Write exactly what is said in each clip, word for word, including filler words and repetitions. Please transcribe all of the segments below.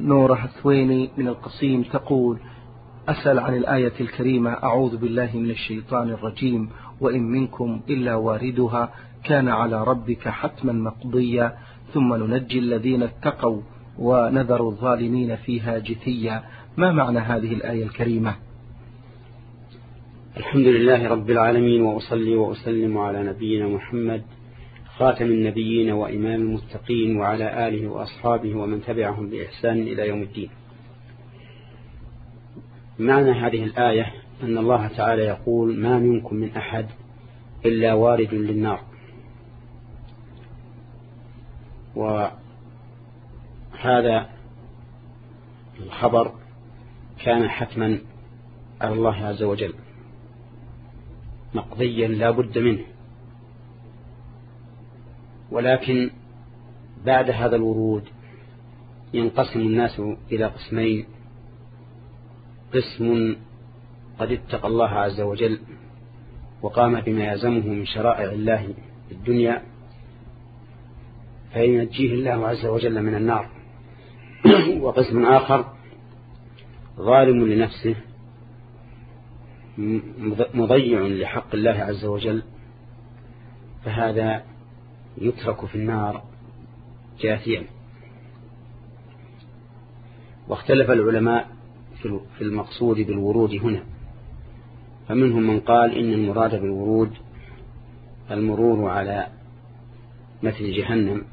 نورة حثويني من القصيم تقول: أسأل عن الآية الكريمة: أعوذ بالله من الشيطان الرجيم، وإن منكم إلا واردها كان على ربك حتما مقضيا، ثم ننجي الذين اتقوا ونذر الظالمين فيها جثيا. ما معنى هذه الآية الكريمة؟ الحمد لله رب العالمين، وأصلي وأسلم على نبينا محمد خاتم النبيين وإمام المتقين، وعلى آله وأصحابه ومن تبعهم بإحسان إلى يوم الدين. معنى هذه الآية أن الله تعالى يقول: ما منكم من أحد إلا وارد للنار. وهذا الخبر كان حتما على الله عز وجل، مقضيا لا بد منه. ولكن بعد هذا الورود ينقسم الناس إلى قسمين: قسم قد اتقى الله عز وجل وقام بما يلزمه من شرائع الله في الدنيا فينجيه الله عز وجل من النار. وقسم آخر ظالم لنفسه مضيع لحق الله عز وجل، فهذا يترك في النار جاثيا. واختلف العلماء في المقصود بالورود هنا، فمنهم من قال إن المراد بالورود المرور على مثل جهنم،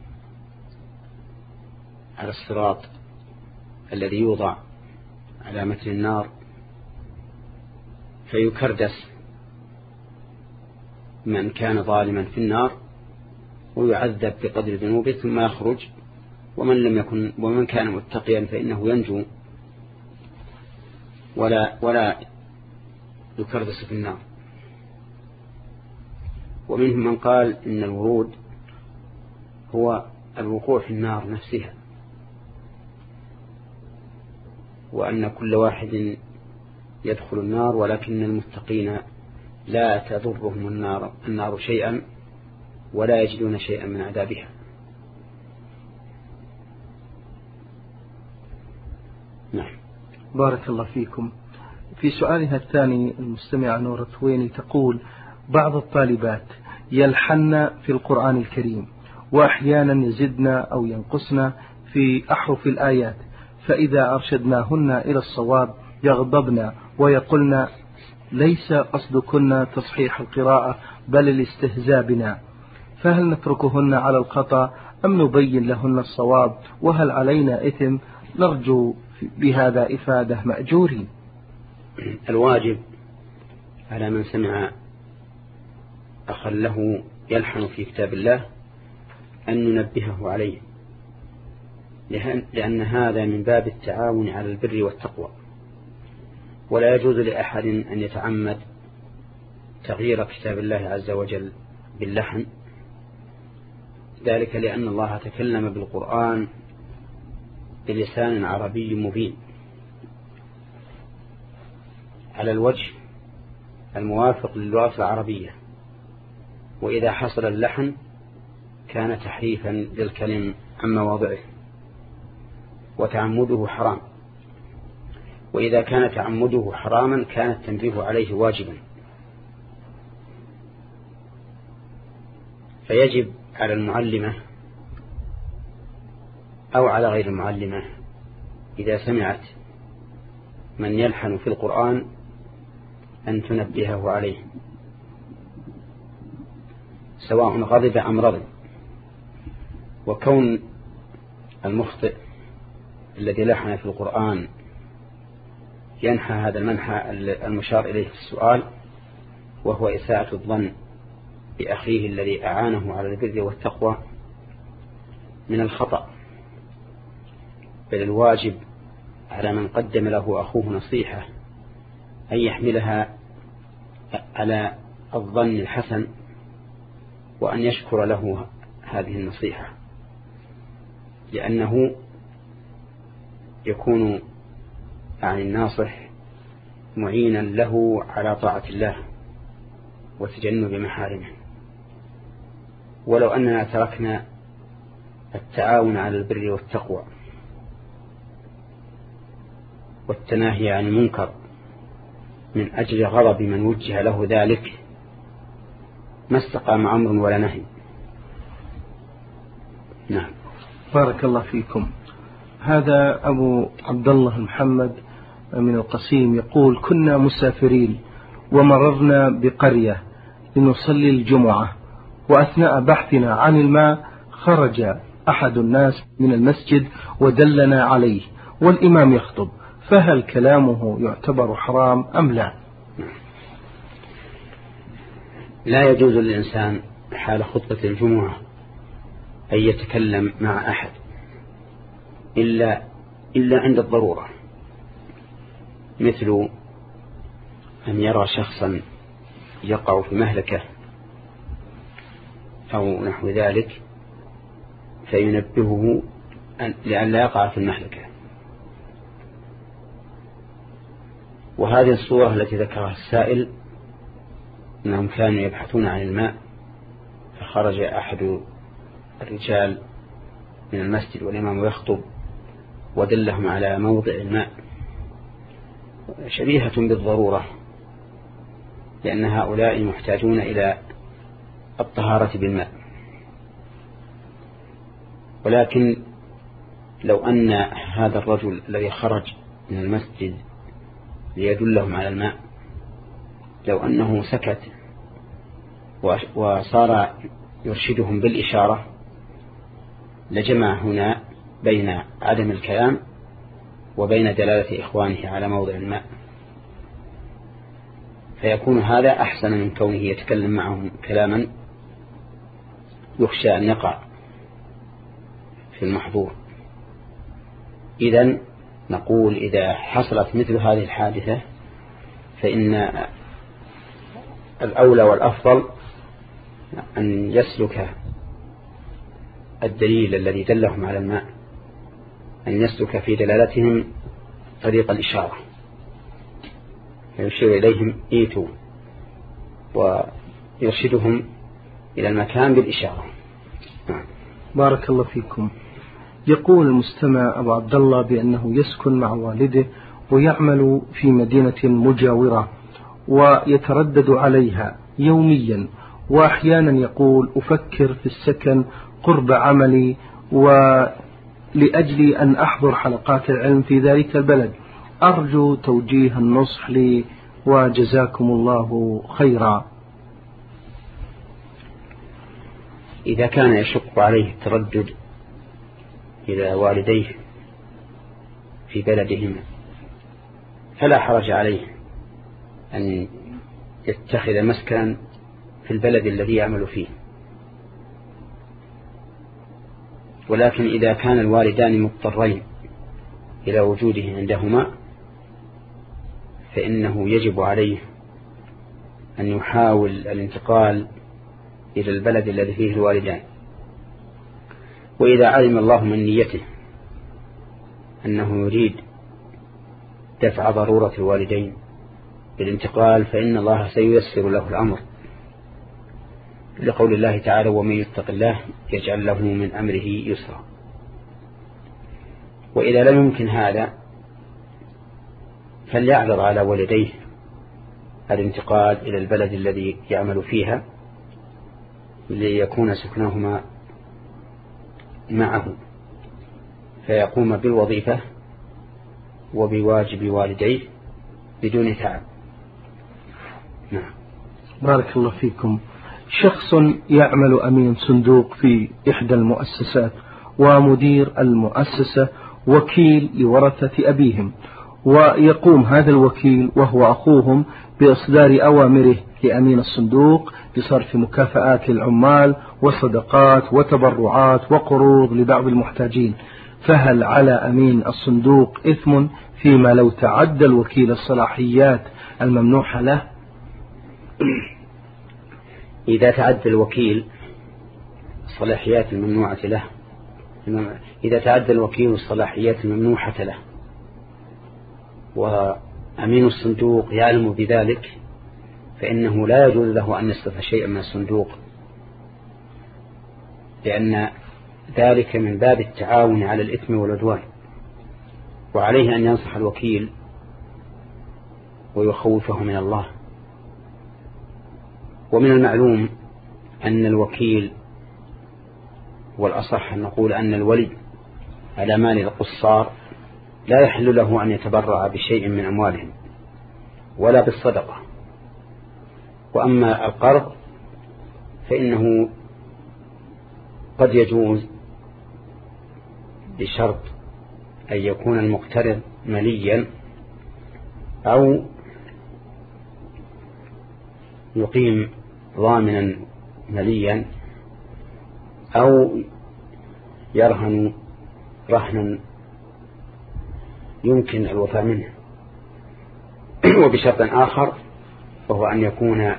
على الصراط الذي يوضع على مثل النار، فيكردس من كان ظالما في النار ويعذب بقدر ذنوبه ثم يخرج، ومن لم يكن ومن كان متقيا فإنه ينجو ولا ولا يكردس في النار. ومنهم من قال إن الورود هو الوقوع في النار نفسها، وأن كل واحد يدخل النار، ولكن المتقين لا تضرهم النار النار شيئا ولا يجدون شيئا من عذابها. نعم. بارك الله فيكم. في سؤالها الثاني المستمعة نورة حثويني تقول: بعض الطالبات يلحن في القرآن الكريم، وأحيانا يزدن أو ينقصن في أحرف الآيات، فإذا أرشدناهن إلى الصواب يغضبن ويقولن ليس قصدكن تصحيح القراءة بل الاستهزاء بنا، فهل نتركهن على الخطأ أم نبين لهن الصواب؟ وهل علينا إثم؟ نرجو بهذا إفادة مأجورين. الواجب على من سمع أخا له يلحن في كتاب الله أن ننبهه عليه، لأن هذا من باب التعاون على البر والتقوى، ولا يجوز لأحد أن يتعمد تغيير كتاب الله عز وجل باللحن، ذلك لأن الله تكلم بالقرآن بلسان عربي مبين على الوجه الموافق للغة العربية، وإذا حصل اللحن كان تحريفا للكلم عن مواضعه وتعمده حرام، وإذا كان تعمده حراما كان التنبيه عليه واجبا. فيجب على المعلمة أو على غير المعلمة إذا سمعت من يلحن في القرآن أن تنبهه عليه، سواء غضب أم رضي. وكون المخطئ الذي لحن في القرآن ينحى هذا المنحى المشار إليه في السؤال، وهو إساءة الظن بأخيه الذي أعانه على البر والتقوى، من الخطأ، بل الواجب على من قدم له أخوه نصيحة أن يحملها على الظن الحسن، وأن يشكر له هذه النصيحة، لأنه يكون عن الناصح معينا له على طاعة الله وتجنب محارمه. ولو أننا تركنا التعاون على البر والتقوى والتناهي عن المنكر من أجل غضب من وجه له ذلك ما استقام أمر ولا نهي. نعم. بارك الله فيكم. هذا أبو عبد الله محمد من القصيم يقول: كنا مسافرين ومررنا بقرية لنصلي الجمعة، وأثناء بحثنا عن الماء خرج أحد الناس من المسجد ودلنا عليه والإمام يخطب، فهل كلامه يعتبر حرام أم لا؟ لا يجوز للإنسان حال خطبة الجمعة أن يتكلم مع أحد إلا, إلا عند الضرورة، مثل أن يرى شخصا يقع في مهلكة أو نحو ذلك فينبهه لأن لا يقع في المهلكة. وهذه الصورة التي ذكرها السائل أنهم كانوا يبحثون عن الماء فخرج أحد الرجال من المسجد والإمام يخطب ودلهم على موضع الماء، شبيهة بالضرورة، لأن هؤلاء محتاجون إلى الطهارة بالماء. ولكن لو أن هذا الرجل الذي خرج من المسجد ليدلهم على الماء لو أنه سكت وصار يرشدهم بالإشارة لجمع هنا بين عدم الكلام وبين دلالة إخوانه على موضع الماء، فيكون هذا أحسن من كونه يتكلم معهم كلاما يخشى أن يقع في المحظور. إذن نقول إذا حصلت مثل هذه الحادثة فإن الأولى والأفضل أن يسلك الدليل الذي دلهم على الماء، أن يسلك في دلالتهم طريق الإشارة، فيشير إليهم إيتوا ويرشدهم إلى المكان بالإشارة. بارك الله فيكم. يقول المستمع أبو عبد الله بأنه يسكن مع والده ويعمل في مدينة مجاورة ويتردد عليها يوميا، وأحيانا يقول أفكر في السكن قرب عملي ولأجل أن أحضر حلقات العلم في ذلك البلد، أرجو توجيه النصح لي وجزاكم الله خيرا. إذا كان يشق عليه التردد إلى والديه في بلدهما فلا حرج عليه أن يتخذ مسكنا في البلد الذي يعمل فيه. ولكن إذا كان الوالدان مضطرين إلى وجوده عندهما فإنه يجب عليه أن يحاول الانتقال إلى البلد الذي فيه الوالدان. وإذا علم الله من نيته أنه يريد دفع ضرورة الوالدين بالانتقال فإن الله سييسر له الأمر، لقول الله تعالى: ومن يتق الله يجعل له من أمره يسرا. وإذا لم يمكن هذا فليعرض على والديه الانتقال إلى البلد الذي يعمل فيها ليكون سكنهما معه فيقوم بالوظيفة وبواجب والديه بدون تعب. نعم. بارك الله فيكم. شخص يعمل أمين صندوق في إحدى المؤسسات ومدير المؤسسة وكيل لورثة أبيهم، ويقوم هذا الوكيل وهو أخوهم بإصدار أوامره لأمين الصندوق بصرف مكافآت للعمال وصدقات وتبرعات وقروض لبعض المحتاجين، فهل على أمين الصندوق إثم فيما لو تعدى الوكيل الصلاحيات الممنوحة له؟ إذا تعدى الوكيل الصلاحيات الممنوعة له إذا تعدى الوكيل الصلاحيات الممنوحة له وأمين الصندوق يعلم بذلك فإنه لا يجوز له أن يصرف شيئا من الصندوق، لأن ذلك من باب التعاون على الإثم والعدوان. وعليه أن ينصح الوكيل ويخوفه من الله. ومن المعلوم أن الوكيل، والأصح أن نقول أن الولي على مال القصار لا يحل له أن يتبرع بشيء من أموالهم ولا بالصدقة. وأما القرض فإنه قد يجوز بشرط أن يكون المقترض مليا أو يقيم ضامنا مليا أو يرهن رهنا يمكن الوفاء منه. وبشرط آخر وهو أن يكون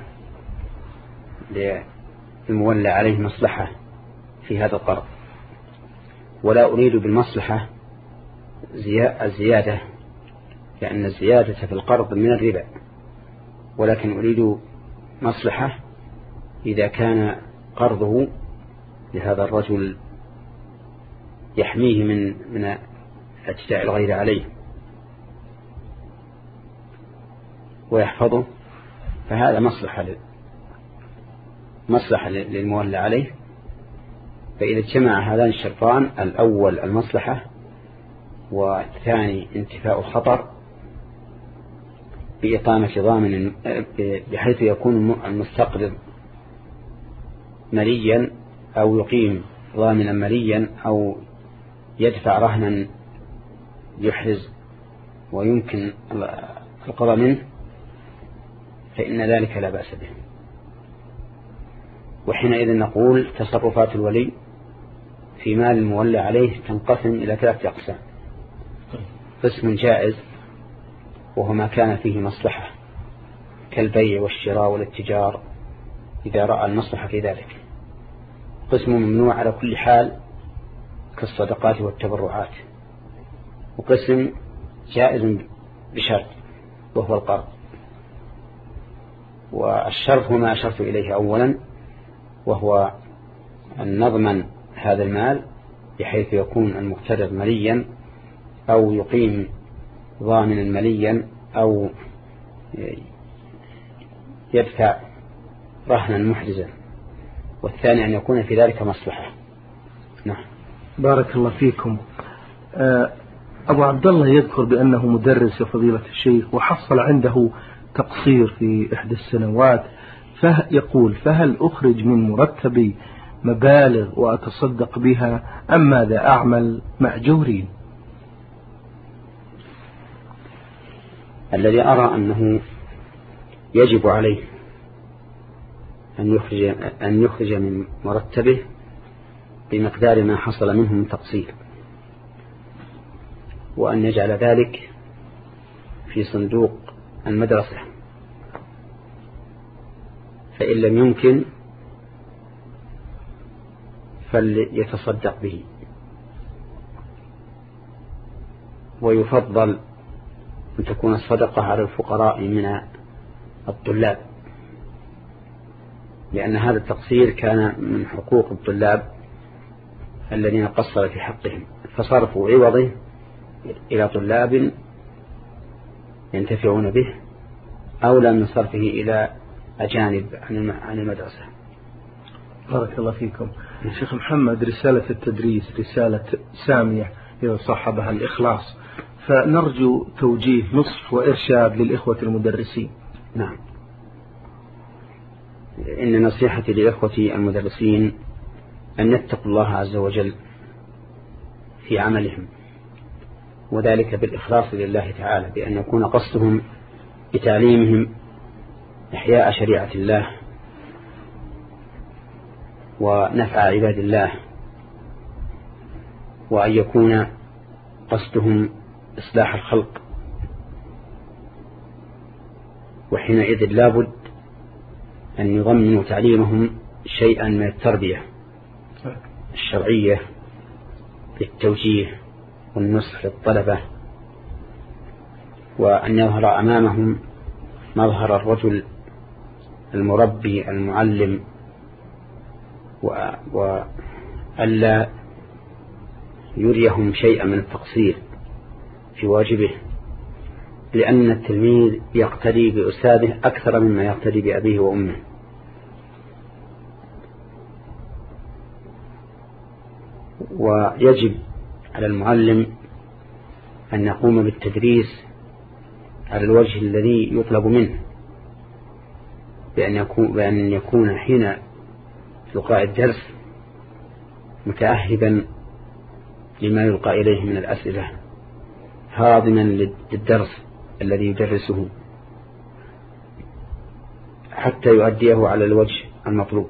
للمولى عليه مصلحة في هذا القرض. ولا أريد بالمصلحة الزيادة، لأن الزيادة في القرض من الربا، ولكن أريد مصلحة إذا كان قرضه لهذا الرجل يحميه من من اعتداء الغير عليه ويحفظه، فهذا مصلحة مصلحة للمولى عليه. فإذا اجتمع هذان الشرطان، الأول المصلحة والثاني انتفاء الخطر بإقامة ضامن بحيث يكون المستقرض مليا أو يقيم ضامنا مليا أو يدفع رهنا يحرز ويمكن القضاء منه، فإن ذلك لا بأس به. وحينئذ نقول تصرفات الولي في مال المولى عليه تنقسم إلى ثلاثة أقسام: قسم جائز وهو ما كان فيه مصلحة كالبيع والشراء والاتجار إذا رأى المصلحة في ذلك. قسم ممنوع على كل حال كالصدقات والتبرعات. وقسم جائز بشرط وهو القرض. والشرط هو ما أشرت إليه أولا، وهو أن نضمن هذا المال بحيث يكون المقترض مليا أو يقيم ضامنا مليا أو يدفع رهنا محرزا. والثاني أن يكون في ذلك مصلحة. نعم. بارك الله فيكم. أبو عبد الله يذكر بأنه مدرس فضيلة الشيخ وحصل عنده تقصير في إحدى السنوات، فيقول: فهل أخرج من مرتبي مبالغ وأتصدق بها أم ماذا أعمل مأجورين؟ الذي أرى أنه يجب عليه أن يخرج, أن يخرج من مرتبه بمقدار ما حصل منه من تقصير، وأن يجعل ذلك في صندوق المدرسة، فإن لم يمكن فليتصدق به. ويفضل أن تكون الصدقة على الفقراء من الطلاب، لأن هذا التقصير كان من حقوق الطلاب الذين قصر في حقهم، فصرفوا عوضه إلى طلاب ينتفعون به أولى من صرفه إلى أجانب عن المدرسة. بارك الله فيكم. شيخ محمد، رسالة التدريس رسالة سامية يصاحبها الإخلاص، فنرجو توجيه نصح وإرشاد للإخوة المدرسين. نعم. إن نصيحتي لإخوتي المدرسين أن يتقوا الله عز وجل في عملهم، وذلك بالإخلاص لله تعالى، بأن يكون قصدهم بتعليمهم إحياء شريعة الله ونفع عباد الله، وأن يكون قصدهم إصلاح الخلق. وحينئذ لابد أن يضمنوا تعليمهم شيئا من التربية الشرعية للتوجيه والنصح للطلبة، وأن يظهر أمامهم مظهر الرجل المربي المعلم، وألا يريهم شيئا من التقصير في واجبه، لأن التلميذ يقتدي بأستاذه أكثر مما يقتدي بأبيه وأمه. ويجب على المعلم أن يقوم بالتدريس على الوجه الذي يطلب منه، بأن يكون, بأن يكون حين لقاء الدرس متأهبا لما يلقى إليه من الأسئلة، هاضما للدرس الذي يدرسه حتى يؤديه على الوجه المطلوب.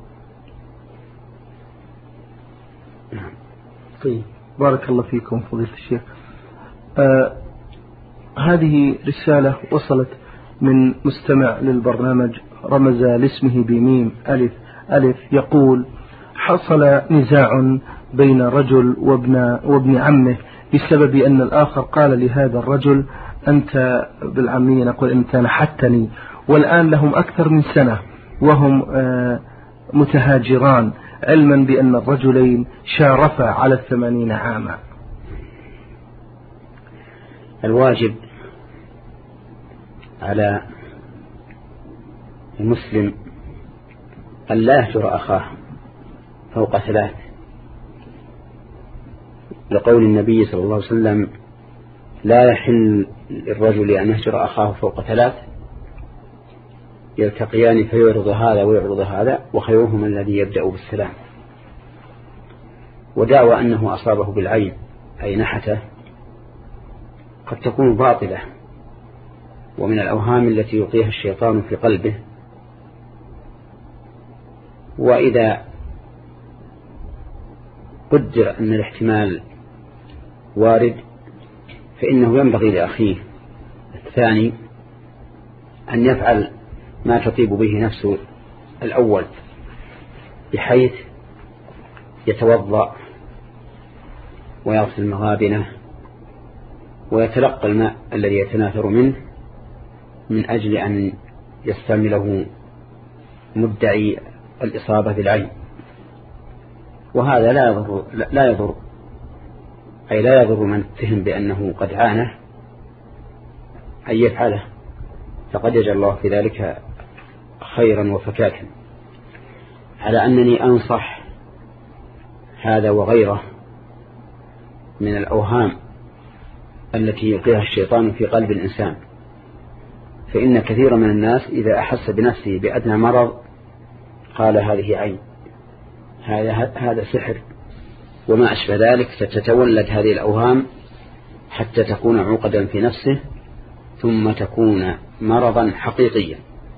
نعم. طيب، بارك الله فيكم فضيلة الشيخ. آه هذه رسالة وصلت من مستمع للبرنامج رمز لاسمه بميم ألف ألف، يقول: حصل نزاع بين رجل وابن, وابن عمه بسبب أن الآخر قال لهذا الرجل: أنت بالعامية نقول أنت نحتني. والآن لهم أكثر من سنة وهم آه متهاجران، علما بأن الرجلين شارفا على الثمانين عاما. الواجب على المسلم أن لا يهجر أخاه فوق ثلاث، لقول النبي صلى الله عليه وسلم: لا يحل للرجل أن يهجر أخاه فوق ثلاث، يلتقيان فيعرض هذا ويعرض هذا، وخيرهما الذي يبدأ بالسلام. ودعوى أنه أصابه بالعين أي نحته قد تكون باطلة، ومن الأوهام التي يلقيها الشيطان في قلبه. وإذا قدر أن الاحتمال وارد فإنه ينبغي لأخيه الثاني أن يفعل ما تطيب به نفسه الأول، بحيث يتوضأ ويغسل مغابنه ويتلقى الماء الذي يتناثر منه من أجل أن يستعمله مدعي الإصابة بالعين. وهذا لا يضر, لا يضر أي لا يضر من اتهم بأنه قد عانه أن يفعله، فقد يجعل الله في ذلك خيرا وفكاكا. على أنني أنصح هذا وغيره من الأوهام التي يلقيها الشيطان في قلب الإنسان، فإن كثير من الناس إذا أحس بنفسه بأدنى مرض قال هذه عين، هذا هذا سحر وما أشبه ذلك، فتتولد هذه الأوهام حتى تكون عقدا في نفسه ثم تكون مرضا حقيقيا.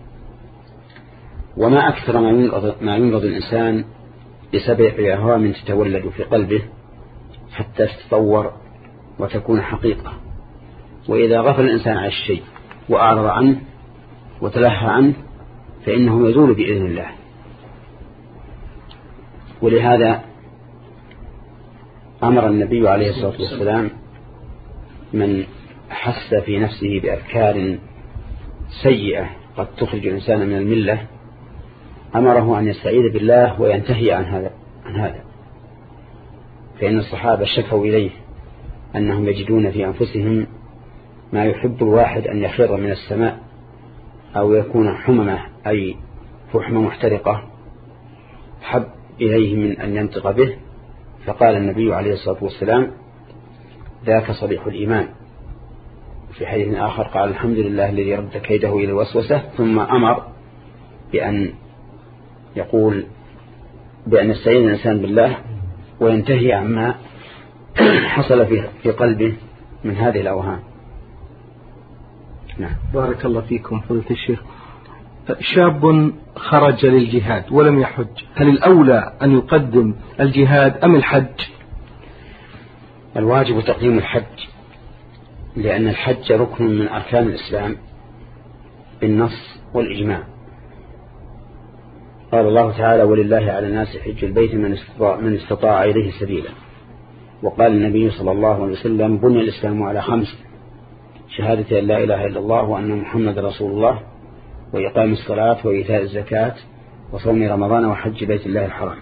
وما أكثر ما يمرض الإنسان بسبب أوهام تتولد في قلبه حتى تتطور وتكون حقيقة. وإذا غفل الإنسان عن الشيء وأعرض عنه وتلهى عنه فإنه يزول بإذن الله. ولهذا أمر النبي عليه الصلاة والسلام من حس في نفسه بأفكار سيئة قد تخرج الإنسان من الملة أمره أن يستعيذ بالله وينتهي عن هذا عن هذا فإن الصحابة شكوا إليه أنهم يجدون في أنفسهم ما يحب الواحد أن يخر من السماء أو يكون حممة أي فحمة محترقة حب إليه من أن ينطق به، فقال النبي عليه الصلاة والسلام: ذاك صريح الإيمان. في حديث آخر قال: الحمد لله الذي رد كيده إلى الوسوسة، ثم أمر بأن يقول بأن يستعين الإنسان بالله وينتهي عما حصل في قلبه من هذه الأوهام. نعم. بارك الله فيكم فضيلة الشيخ. شاب خرج للجهاد ولم يحج، هل الأولى أن يقدم الجهاد أم الحج؟ الواجب تقديم الحج، لأن الحج ركن من أركان الإسلام بالنص والإجماع. قال الله تعالى: ولله على الناس حج البيت من استطاع, من استطاع إليه سبيلا. وقال النبي صلى الله عليه وسلم: بني الإسلام على خمس: شهادة أن لا إله إلا الله وأن محمد رسول الله، وإقام الصلاة، وإيتاء الزكاة، وصوم رمضان، وحج بيت الله الحرام.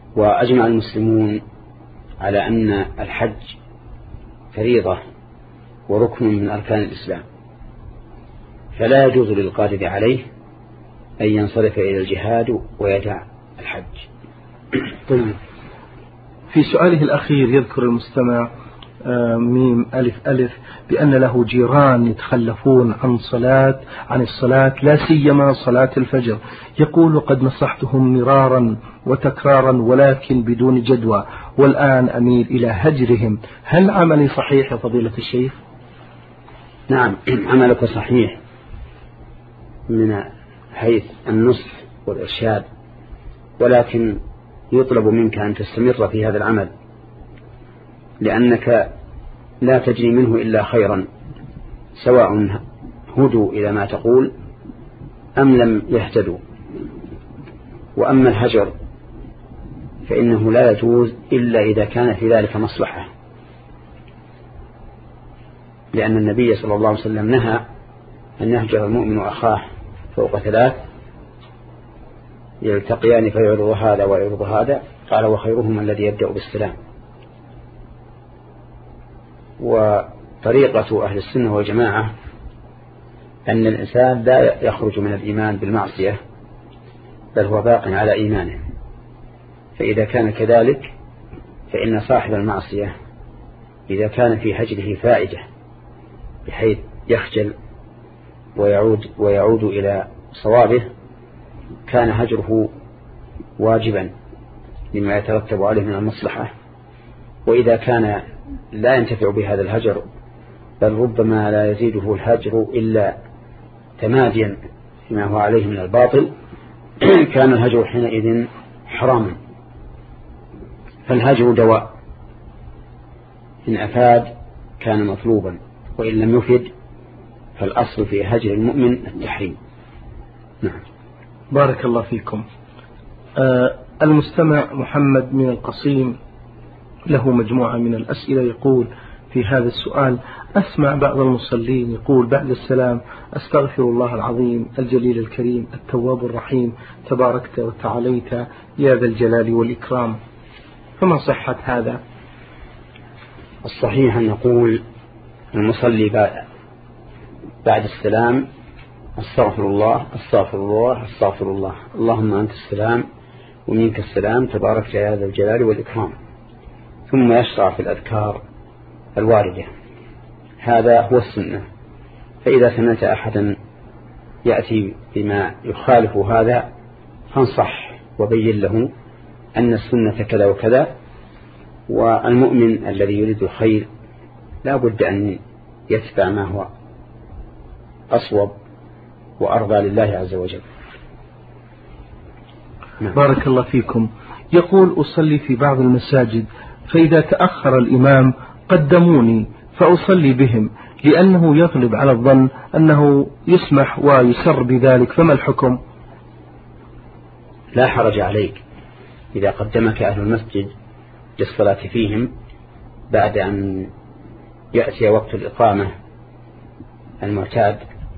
وأجمع المسلمون على أن الحج فريضة وركن من أركان الإسلام، فلا يجوز للقادر عليه أن ينصرف إلى الجهاد ويدع الحج. طيب، في سؤاله الأخير يذكر المستمع ميم ألف ألف بأن له جيران يتخلفون عن صلاة عن الصلاة لا سيما صلاة الفجر، يقول قد نصحتهم مرارا وتكرارا ولكن بدون جدوى، والآن أميل إلى هجرهم، هل عملي صحيح يا فضيلة الشيخ؟ نعم، عملك صحيح من حيث النصح والإرشاد، ولكن يطلب منك أن تستمر في هذا العمل، لأنك لا تجري منه إلا خيرا، سواء هدوا إلى ما تقول أم لم يهتدوا. وأما الهجر فإنه لا يجوز إلا إذا كان في ذلك مصلحة، لأن النبي صلى الله عليه وسلم نهى أن يهجر المؤمن أخاه فوق ثلاث يلتقيان فيعرض هذا ويعرض هذا، قال وخيرهم الذي يبدأ بالسلام. وطريقة أهل السنة والجماعة أن الإنسان لا يخرج من الإيمان بالمعصية، بل هو باق على إيمانه، فإذا كان كذلك فإن صاحب المعصية إذا كان في هجره فائدة بحيث يخجل ويعود, ويعود إلى صوابه كان هجره واجبا لما يترتب عليه من المصلحة. وإذا كان لا ينتفع بهذا الهجر بل ربما لا يزيده الهجر إلا تماديا فيما هو عليه من الباطل كان الهجر حينئذ حراما. فالهجر دواء، إن أفاد كان مطلوبا، وإن لم يفد فالأصل في هجر المؤمن التحريم. نعم. بارك الله فيكم. آه المستمع محمد من القصيم له مجموعة من الأسئلة، يقول في هذا السؤال: أسمع بعض المصلين يقول بعد السلام أستغفر الله العظيم الجليل الكريم التواب الرحيم تباركت وتعاليت يا ذا الجلال والإكرام، فما صحة هذا؟ الصحيح أن نقول المصلي بعد السلام استغفر الله استغفر الله استغفر الله اللهم أنت السلام ومنك السلام تباركت يا ذا الجلال والإكرام، ثم يشرع في الأذكار الواردة. هذا هو السنة. فإذا سمعت أحدا يأتي بما يخالف هذا فانصح وبين له أن السنة كذا وكذا، والمؤمن الذي يريد الخير لا بد أن يتبع ما هو أصوب وأرضى لله عز وجل. بارك الله فيكم. يقول أصلي في بعض المساجد فإذا تأخر الإمام قدموني فأصلي بهم لأنه يغلب على الظن أنه يسمح ويسر بذلك، فما الحكم؟ لا حرج عليك إذا قدمك أهل المسجد للصلاة فيهم بعد أن يأتي وقت الإقامة المعتاد،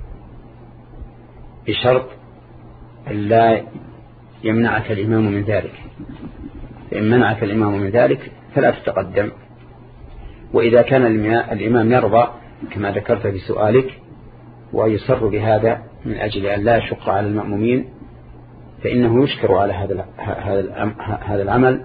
بشرط أن لا يمنعك الإمام من ذلك. فإن منعك الإمام من ذلك فلا تتقدم. وإذا كان الإمام يرضى كما ذكرت في سؤالك ويصر بهذا من أجل أن لا يشق على المأمومين فإنه يشكر على هذا هذا العمل،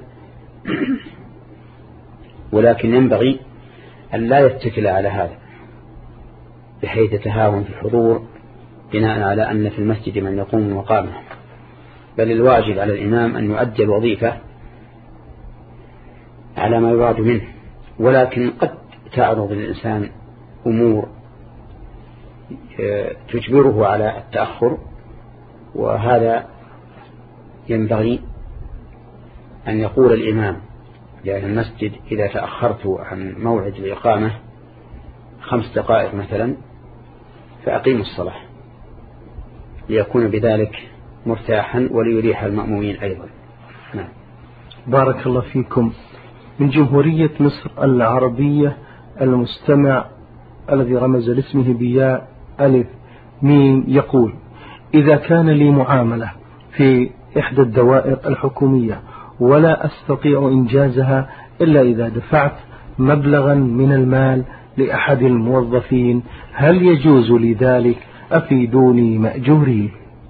ولكن ينبغي أن لا يتكل على هذا بحيث يتهاون في الحضور بناء على أن في المسجد من يقوم مقامه، بل الواجب على الإمام أن يؤدي الوظيفة على ما يراد منه. ولكن قد تعرض للإنسان أمور تجبره على التأخر، وهذا ينبغي أن يقول الإمام لأهل المسجد إذا تأخرت عن موعد الإقامة خمس دقائق مثلا فأقيم الصلاة، ليكون بذلك مرتاحا وليريح المأمومين أيضا. نعم. بارك الله فيكم. من جمهورية مصر العربية المستمع الذي رمز لاسمه بياء ألف ميم يقول: إذا كان لي معاملة في إحدى الدوائر الحكومية ولا أستطيع إنجازها إلا إذا دفعت مبلغا من المال لأحد الموظفين، هل يجوز لذلك؟ أفيدوني مأجورين.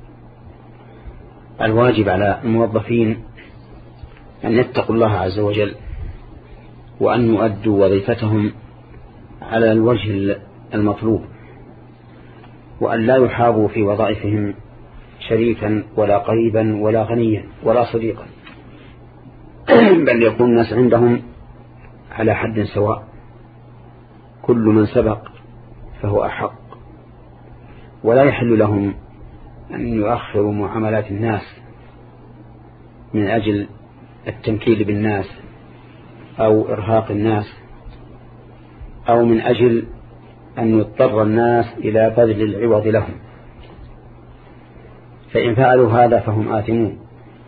الواجب على الموظفين أن يتقوا الله عز وجل، وأن يؤدوا وظيفتهم على الوجه المطلوب، وأن لا يحابوا في وظائفهم شريفا ولا قريبا ولا غنيا ولا صديقا، بل يكون الناس عندهم على حد سواء، كل من سبق فهو أحق، ولا يحل لهم أن يؤخروا معاملات الناس من أجل التنكيل بالناس أو إرهاق الناس، أو من أجل أن يضطر الناس إلى بذل العوض لهم، فإن فعلوا هذا فهم آثمون،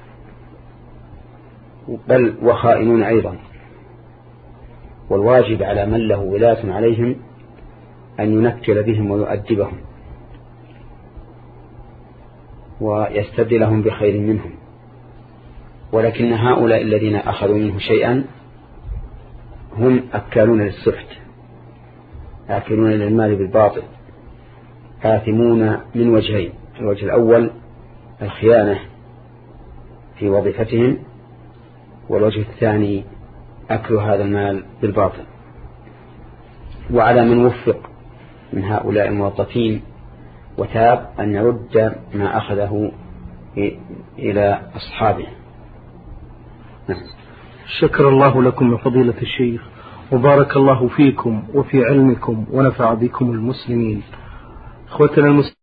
بل وخائنون أيضا. والواجب على من له ولاة عليهم أن ينكل بهم ويؤدبهم ويستبدلهم بخير منهم. ولكن هؤلاء الذين أخذوا منه شيئا هم أكالون للسحت، آكلون للمال بالباطل، آثمون من وجهين: الوجه الأول الخيانة في وظيفتهم، والوجه الثاني أكل هذا المال بالباطل. وعلى من وفق من هؤلاء الموظفين وتاب أن يرد ما أخذه إلى أصحابه. شكر الله لكم يا فضيلة الشيخ، وبارك الله فيكم وفي علمكم ونفع بكم المسلمين. اخوتنا المسلمين